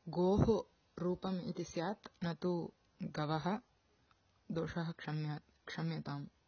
गोः रूपम् इति स्यात् न तु गवः। दोषः क्षम्यताम्।